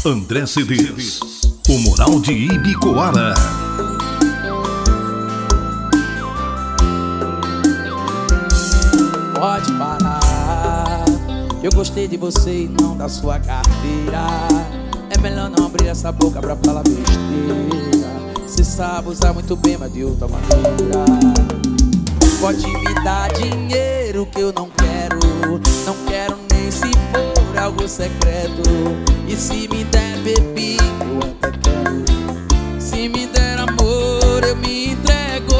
André CDs, o Moral de Ibicoara. Pode parar, eu gostei de você e não da sua carteira. É melhor não abrir essa boca pra falar besteira. Cê sabe usar muito bem, mas de outra maneira. Pode me dar dinheiro que eu não quero. Não quero nem se for algo secreto. E se me der bebida, eu até quero. Se me der amor, eu me entrego.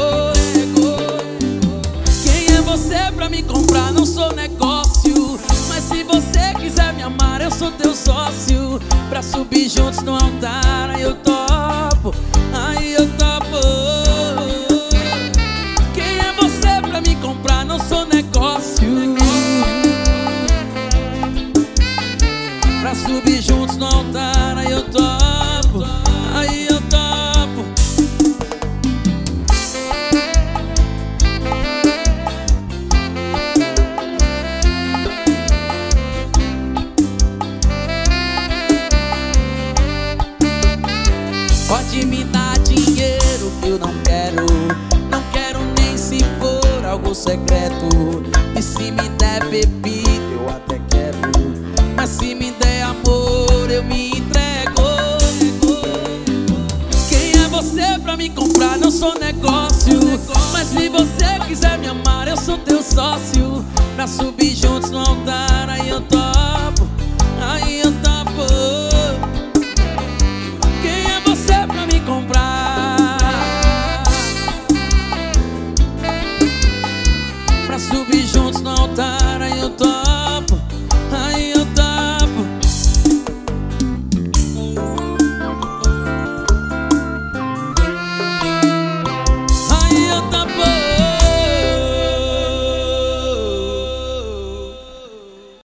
Quem é você pra me comprar? Não sou negócio. Mas se você quiser me amar, eu sou teu sócio. Pra subir juntos no altar, aí eu topo. Aí eu topo. Quem é você pra me comprar? Não sou negócio. Pra subir juntos no altar, aí eu topo. Aí eu topo. Pode me dar dinheiro que eu não quero. Não quero nem se for algo secreto. E se me der bebida, eu até quero. Mas se me der amor, eu me entrego. Quem é você pra me comprar? Não sou negócio. Mas se você quiser me amar, eu sou teu sócio. Pra subir juntos no altar.